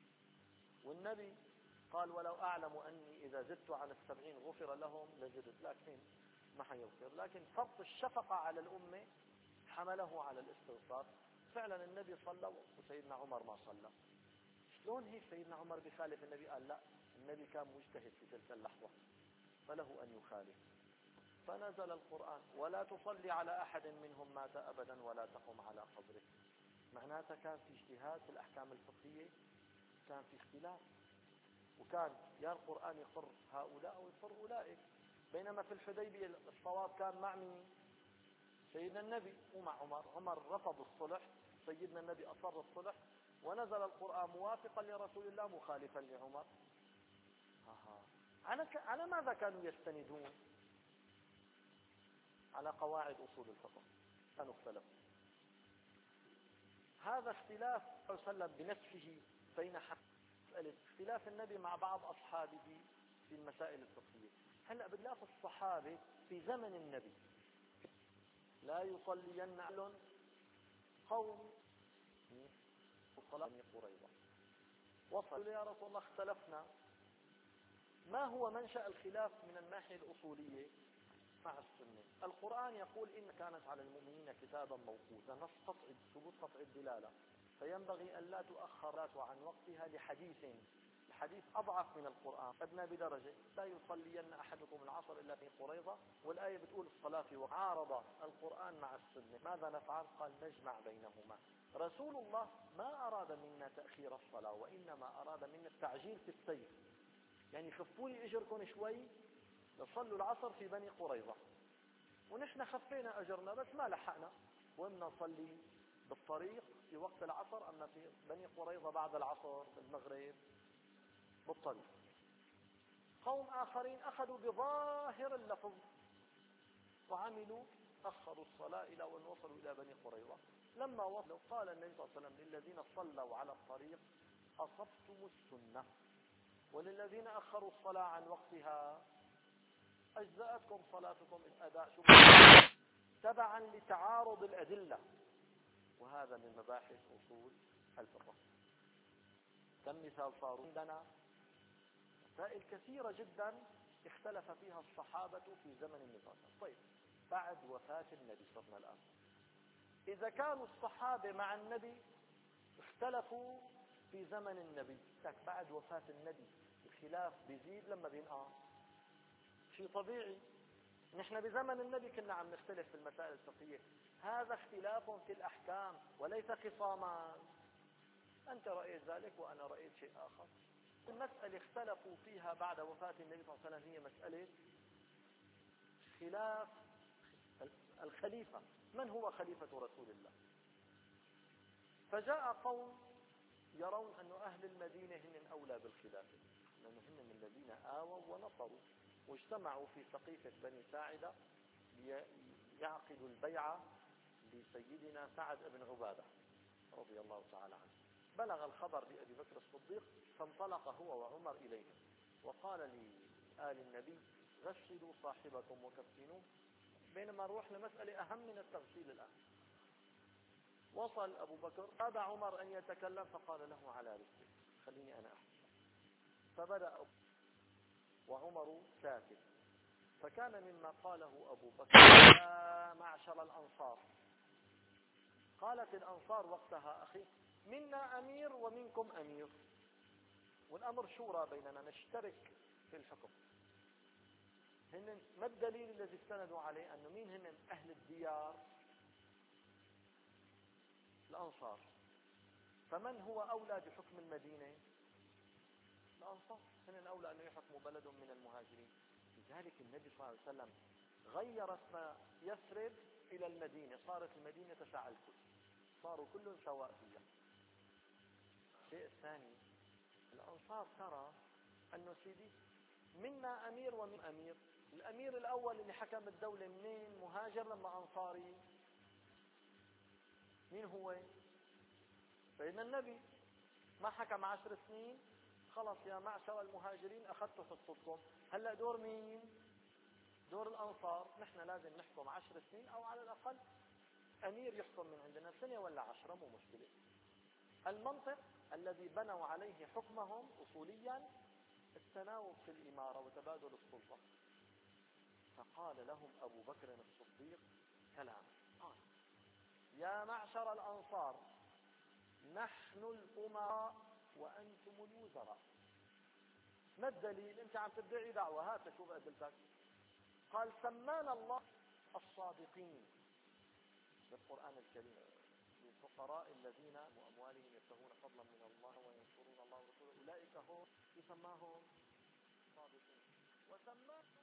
والنبي قال: ولو أعلم أني إذا زدت عن السبعين غفر لهم لزدت، لكن ما حيغفر. لكن فرط الشفقة على الأمة حمله على الاستغفار. فعلا النبي صلى وسيدنا عمر ما صلى. شلون هيك سيدنا عمر بخالف النبي؟ قال: لا، النبي كان مجتهد في تلك اللحظة فله أن يخالف. فنزل القرآن: ولا تصلي على أحد منهم مات أبدا ولا تقم على قبره. معناتها كان في اجتهاد في الأحكام الفقهية، كان في اختلاف، وكان يا القرآن يقر هؤلاء ويقر أولئك. بينما في الحديبية الصواب كان مع مين؟ سيدنا النبي ومع عمر. عمر رفض الصلح، سيدنا النبي أصر الصلح، ونزل القرآن موافقا لرسول الله مخالفا لعمر. آه. على ك... على ماذا كانوا يستندون؟ على قواعد أصول الفقه. كانوا اختلفوا. هذا اختلاف صلى الله عليه وسلم بنفسه بين حق اختلاف النبي مع بعض أصحابه في المسائل الفقهية. هلأ بنلاقي الصحابة في زمن النبي لا يصلين أهل قوم صلاة قريظة، وصلوا: يا رسول الله، اختلفنا، ما هو منشأ الخلاف من الناحية الأصولية؟ مع السنة. القرآن يقول: إن كانت على المؤمنين كتابا موقوتا، نص قطعي، ثبوت قطعي الدلالة، فينبغي أن لا تؤخر عن وقتها لحديث الحديث أضعف من القرآن أدنى بدرجة. لا يصلين أحدكم العصر إلا في قريظة، والآية بتقول الصلاة في وقت. عارض القرآن مع السنة، ماذا نفعل؟ قال نجمع بينهما. رسول الله ما أراد منا تأخير الصلاة، وإنما أراد منا التعجيل في السير، يعني خفوا لي أجركم شوي نصلوا العصر في بني قريظة، ونحن خفينا أجرنا بس ما لحقنا، وإمنا نصلي بالطريق في وقت العصر، أما في بني قريظة بعد العصر في المغرب بالطريق. قوم آخرين أخذوا بظاهر اللفظ وعملوا، أخروا الصلاة إلى وأن وصلوا إلى بني قريظة. لما وصلوا قال النبي صلى الله عليه وسلم للذين صلوا على الطريق أصبتم السنة، وللذين أخروا الصلاة عن وقتها أجزأتكم صلاتكم الأداء تبعا لتعارض الأدلة. وهذا من مباحث أصول الفقه. كم مثال صاروا عندنا؟ مسائل كثيرة جدا اختلف فيها الصحابة في زمن النبي. طيب بعد وفاة النبي صلى الله عليه وسلم، إذا كانوا الصحابة مع النبي اختلفوا في زمن النبي، لك بعد وفاة النبي الخلاف بيزيد لما بينقص، شيء طبيعي. نحن بزمن النبي كنا عم نختلف في المسائل الفقهية، هذا اختلاف في الأحكام وليس خصاما. أنت رأيت ذلك وأنا رأيت شيء آخر. المسألة اختلفوا فيها بعد وفاة النبي صلى الله عليه وسلم هي مسألة خلاف الخليفة، من هو خليفة رسول الله؟ فجاء قوم يرون أن أهل المدينة هم أولى بالخلافة، لأنهم هم الذين آووا ونصروا واجتمعوا في سقيفة بني ساعدة ليعقدوا البيعة لسيدنا سعد بن عبادة رضي الله تعالى عنه. بلغ الخبر بأبي بكر الصديق، فانطلق هو وعمر إليهم وقال لآل النبي غسلوا صاحبكم وكفنوه، بينما نروح لمسألة أهم من التغسيل الآن. وصل أبو بكر، أبى عمر أن يتكلم فقال له على رسله خليني أنا أحكي. فبدأ وعمر ساكت، فكان مما قاله أبو بكر يا معشر الأنصار. قالت الأنصار وقتها أخي منا أمير ومنكم أمير، والأمر شورى بيننا نشترك في الحكم. هن ما الدليل الذي استندوا عليه؟ أنه مين هن أهل الديار؟ الأنصار. فمن هو أولى بحكم المدينة؟ الأنصار، هن أولى أن يحكموا بلد من المهاجرين. لذلك النبي صلى الله عليه وسلم غير اسم يثرب إلى المدينة، صارت المدينة تسع الكل، صاروا كلهم سواء فيها. الشيء الثاني، الأنصار ترى أنه سيدي منا أمير ومن أمير. الأمير الأول اللي حكم الدولة منين؟ مهاجر لما أنصاري؟ مين هو؟ فإن النبي ما حكم عشر سنين، خلص يا معشر المهاجرين أخذتوا حصتكم. هلأ دور مين؟ دور الأنصار. نحن لازم نحكم عشر سنين، أو على الأقل أمير يحكم من عندنا سنة ولا عشرة، مو مشكلة. المنطق الذي بنوا عليه حكمهم أصوليا التناوب في الإمارة وتبادل السلطة. فقال لهم أبو بكر الصديق كلام، قال يا معشر الأنصار نحن الأمراء وأنتم الوزراء. ما الدليل؟ أنت عم تدعي دعوة، هات شوف أدلتك. قال سمانا الله الصادقين بالقرآن الكريم، للفقراء الذين وأموالهم يبتغون فضلا من الله وينصرون الله ورسوله أولئك هم يسماهم صادقين. وسماهم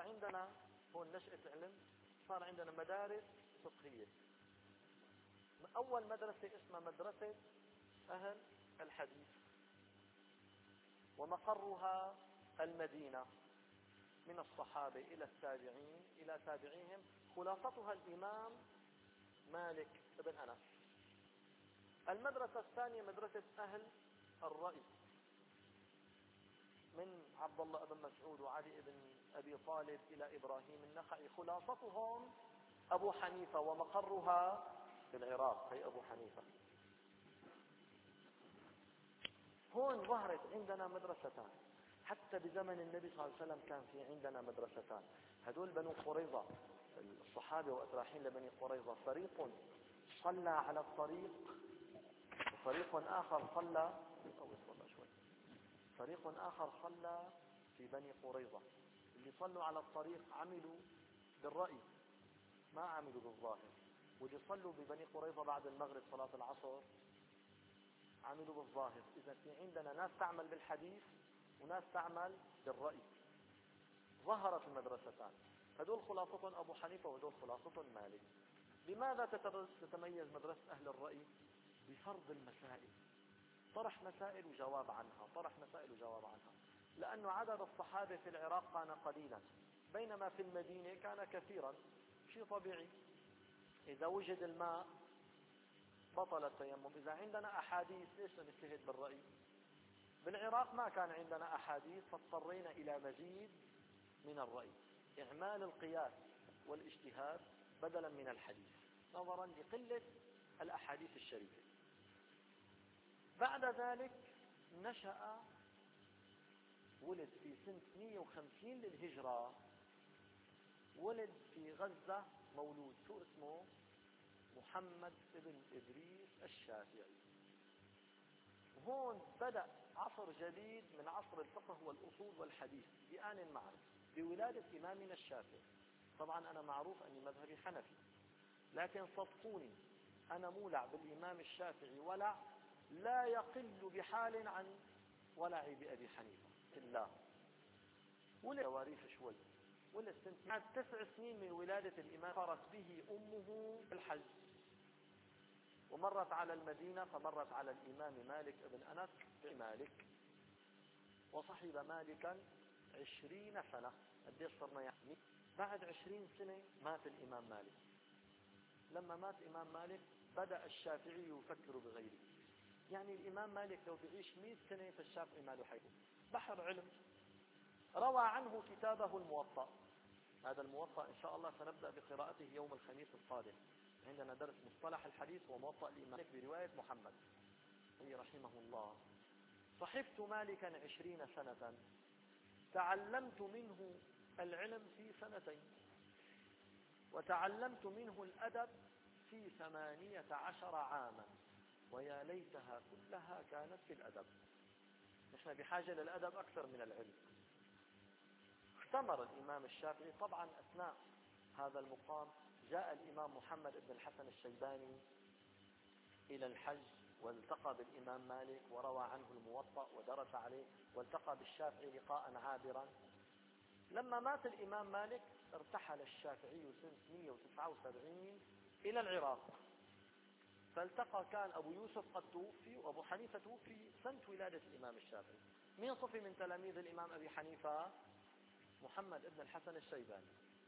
عندنا هون نشأة العلم، صار عندنا مدارس فقهية. أول مدرسة اسمها مدرسة أهل الحديث، ومقرها المدينة، من الصحابة إلى التابعين إلى تابعيهم. خلاصتها الإمام مالك بن أنس. المدرسة الثانية مدرسة أهل الرأي، من عبد الله بن مسعود وعلي بن أبي طالب إلى إبراهيم النخعي. خلاصتهم أبو حنيفة، ومقرها في العراق، هي أبو حنيفة. هون ظهرت عندنا مدرستان، حتى بزمن النبي صلى الله عليه وسلم كان في عندنا مدرستان. هدول بنو قريظة، الصحابة وأتراحين لبني قريظة، فريق صلى على الطريق، وفريق آخر صلى شوي فريق آخر صلى في بني قريظة. اللي صلوا على الطريق عملوا بالرأي، ما عملوا بالظاهر. واللي صلوا ببني قريظة بعد المغرب صلاة العصر عملوا بالظاهر. إذا في عندنا ناس تعمل بالحديث وناس تعمل بالرأي. ظهرت المدرستان، هدول خلاصتهم أبو حنيفة وهدول خلاصتهم مالك. لماذا تتميز مدرسة أهل الرأي؟ بفرض المسائل، طرح مسائل وجواب عنها، طرح مسائل وجواب عنها. لأن عدد الصحابة في العراق كان قليلا، بينما في المدينة كان كثيرا. شيء طبيعي، إذا وجد الماء بطل التيمم. إذا عندنا أحاديث ليش نجتهد بالرأي؟ بالعراق ما كان عندنا أحاديث، فاضطرينا إلى مزيد من الرأي، إعمال القياس والاجتهاد بدلا من الحديث، نظرا لقلة الأحاديث الشريفة. بعد ذلك نشأ، ولد في سنة مئة وخمسين للهجرة، ولد في غزة مولود، شو اسمه؟ محمد بن إدريس الشافعي. وهون بدأ عصر جديد من عصر الفقه والأصول والحديث بآن معروف، بولادة إمامنا الشافعي. طبعا أنا معروف أني مذهبي حنفي، لكن صدقوني أنا مولع بالإمام الشافعي ولع لا يقل بحال عن ولعي بأبي حنيفة في الله. ولد تواريخ شوي، ولد سنة بعد تسع سنين من ولادة الإمام فرت به أمه بالحج، ومرت على المدينة، فمرت على الإمام مالك بن أنس بمالك، وصحب مالكا عشرين سنة. قديش صرنا يعني؟ بعد عشرين سنة مات الإمام مالك. لما مات الإمام مالك بدأ الشافعي يفكر بغيره. يعني الإمام مالك لو بيعيش مئة سنة فالشافعي ما له حيله، بحر علم. روى عنه كتابه الموطأ. هذا الموطأ إن شاء الله سنبدأ بقراءته يوم الخميس القادم. عندنا درس مصطلح الحديث وموطأ الإمام مالك برواية محمد رحمه الله. صحبت مالكا عشرين سنة، تعلمت منه العلم في سنتين، وتعلمت منه الأدب في ثمانية عشر عاما، ويا ليتها كلها كانت في الأدب. نحن بحاجة للأدب أكثر من العلم. اختمر الإمام الشافعي. طبعا أثناء هذا المقام جاء الإمام محمد بن الحسن الشيباني إلى الحج، والتقى بالإمام مالك وروى عنه الموطأ ودرس عليه، والتقى بالشافعي لقاء عابرا. لما مات الإمام مالك ارتحل الشافعي سنة مئة وتسعة وسبعين إلى العراق، فالتقى، كان أبو يوسف قد توفي وأبو حنيفة توفي سنة ولادة الإمام الشافعي. مين صفي من تلاميذ الإمام أبي حنيفة؟ محمد بن الحسن الشيباني.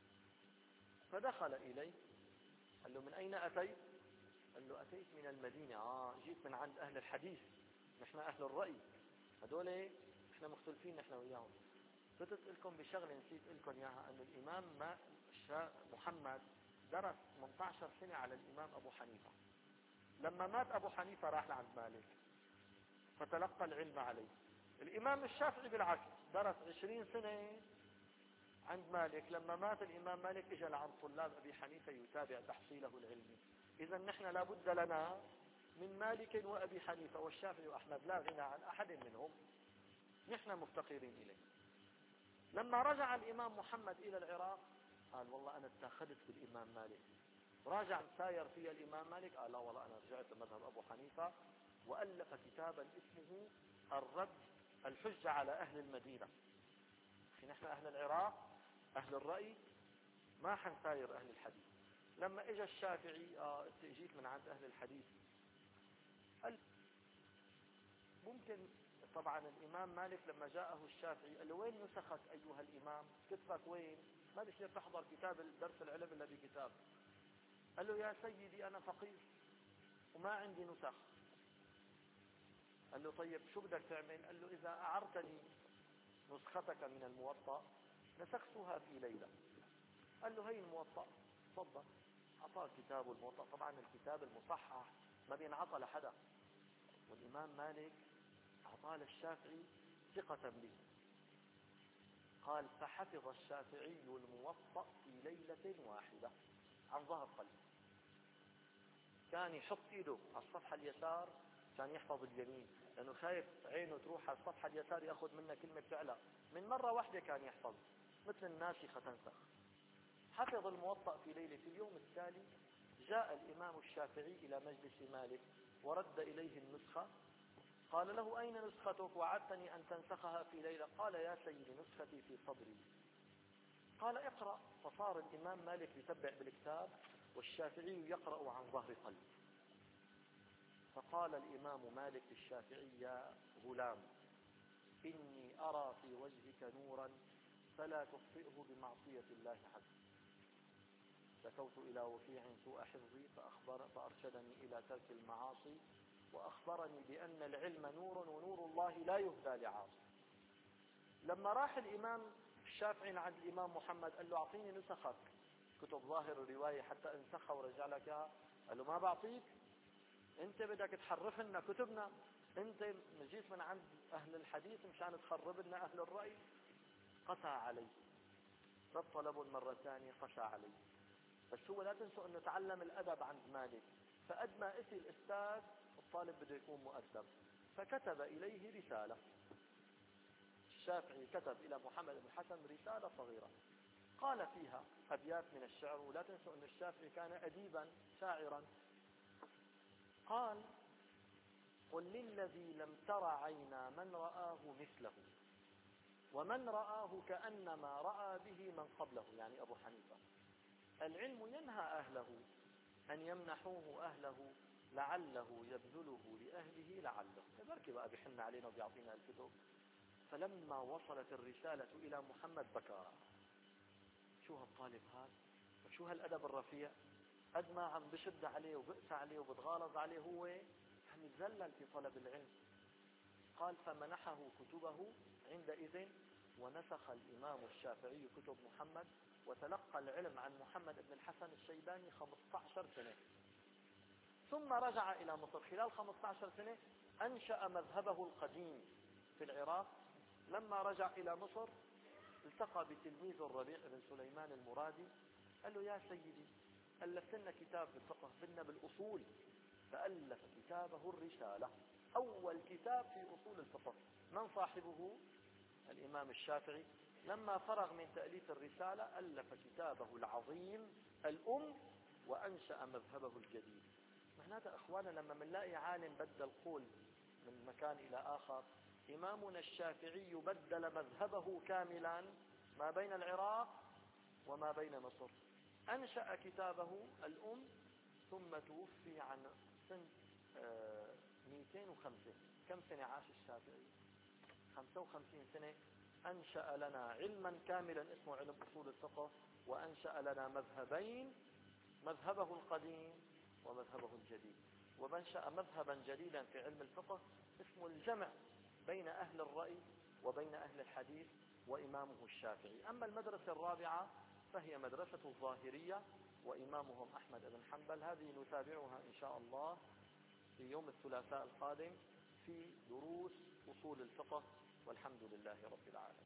فدخل إليه، قال له: من أين أتيت؟ قال له: أتيت من المدينة. آه جيت من عند أهل الحديث، نحن أهل الرأي، هذول نحن مختلفين نحن وياهم. فتت لكم بشغلة نسيت لكم إياها، أن الإمام ما محمد درس ثمانية عشر سنة على الإمام أبو حنيفة. لما مات أبو حنيفة راح لعند مالك فتلقى العلم عليه. الإمام الشافعي بالعكس درس عشرين سنة عند مالك. لما مات الإمام مالك اجى لعند طلاب أبي حنيفة يتابع تحصيله العلمي. إذا نحن لابد لنا من مالك وأبي حنيفة والشافعي وأحمد، لا غنى عن أحد منهم، نحن مفتقرين إليه. لما رجع الإمام محمد إلى العراق قال: والله أنا اتخذت بالإمام مالك. راجع ساير فيها الإمام مالك، قال: لا والله أنا رجعت لمذهب أبو حنيفة، وألف كتابا اسمه الرد الحجة على أهل المدينة. نحن أهل العراق أهل الرأي ما حنساير أهل الحديث. لما إجا الشافعي آه اجيت من عند أهل الحديث، قال ممكن. طبعا الإمام مالك لما جاءه الشافعي قال له وين نسخك أيها الإمام؟ كتبك وين؟ ما بصير تحضر كتاب درس العلم إلا بكتاب. قال له يا سيدي أنا فقير وما عندي نسخ. قال له طيب شو بدك تعمل؟ قال له إذا أعرتني نسختك من الموطأ نسختها في ليلة. قال له هي الموطأ تفضل. أعطاه كتاب الموطأ. طبعا الكتاب المصحح ما بينعطى لحدا، والإمام مالك أعطاه للشافعي ثقة به. قال فحفظ الشافعي الموطأ في ليلة واحدة عن ظهر قلب. كان يحط ايده على الصفحة اليسار كان يحفظ اليمين، لأنه خايف عينه تروح على الصفحة اليسار يأخذ منها كلمة فعلا. من مرة واحدة كان يحفظ مثل الناسخة تنسخ. حفظ الموطأ في ليلة. في اليوم التالي جاء الإمام الشافعي إلى مجلس مالك ورد إليه النسخة. قال له أين نسختك؟ وعدتني أن تنسخها في ليلة. قال يا سيدي نسختي في صدري. قال اقرأ. فصار الإمام مالك يتبع بالكتاب والشافعي يقرأ عن ظهر قلب. فقال الإمام مالك للشافعي يا غلام إني أرى في وجهك نورا فلا تخطئه بمعصية الله عز. شكوت إلى وكيع سوء حفظي فأخبر فأرشدني إلى ترك المعاصي وأخبرني بأن العلم نور ونور الله لا يهدى لعاصي. لما راح الإمام الشافعي عند الإمام محمد قال له أعطيني نسخك كتب ظاهر الرواية حتى انسخها ورجع لك اياها. قال له ما بعطيك، انت بدك تحرف لنا كتبنا، انت جيت من عند أهل الحديث مشان تخرب لنا أهل الرأي. قسى عليه، رد طلبه المرة الثانية قسى عليه. بس هو لا تنسوا انه تعلم الأدب عند مالك، فقد ما اتي الأستاذ الطالب بده يكون مؤدب. فكتب إليه رسالة. الشافعي كتب إلى محمد بن الحسن رسالة صغيرة قال فيها أبيات من الشعر. ولا تنسوا أن الشافعي كان أديبا شاعرا. قال قل للذي لم تر عينا من رآه مثله ومن رآه كأنما رأى به من قبله، يعني أبو حنيفة. العلم ينهى أهله أن يمنحوه أهله لعله يبذله لأهله لعله. بركي بقى بيحن علينا وبيعطينا الكتب. فلما وصلت الرسالة إلى محمد بكى. شو هالطالب هذا؟ شو هالأدب الرفيع؟ قد ما عم بشد عليه وبقسى عليه وبتغالظ عليه هو عم يتذلل في طلب العلم. قال فمنحه كتبه عندئذ ونسخ الإمام الشافعي كتب محمد وتلقى العلم عن محمد بن الحسن الشيباني خمسة عشر سنة. ثم رجع إلى مصر. خلال خمسة عشر سنة أنشأ مذهبه القديم في العراق. لما رجع إلى مصر التقى بتلميذ الربيع بن سليمان المرادي. قال له يا سيدي ألفت لنا كتاب بالفقه بدنا بالأصول. فألف كتابه الرسالة، أول كتاب في أصول الفقه. من صاحبه؟ الإمام الشافعي. لما فرغ من تأليف الرسالة ألف كتابه العظيم الأم وأنشأ مذهبه الجديد. معناتها أخوانا لما منلاقي عالم بدل قول من مكان إلى آخر، إمامنا الشافعي بدل مذهبه كاملا ما بين العراق وما بين مصر. أنشأ كتابه الأم ثم توفي عن سنة مئتين وخمسة. كم سنة عاش الشافعي؟ خمسة وخمسين سنة. أنشأ لنا علما كاملا اسمه علم أصول الفقه، وأنشأ لنا مذهبين، مذهبه القديم ومذهبه الجديد. ومنشأ مذهبا جديدا في علم الفقه اسمه الجمع بين أهل الرأي وبين أهل الحديث وإمامه الشافعي. أما المدرسة الرابعة فهي مدرسة الظاهرية وإمامهم أحمد بن حنبل. هذه نتابعها إن شاء الله في يوم الثلاثاء القادم في دروس أصول الفقه، والحمد لله رب العالمين.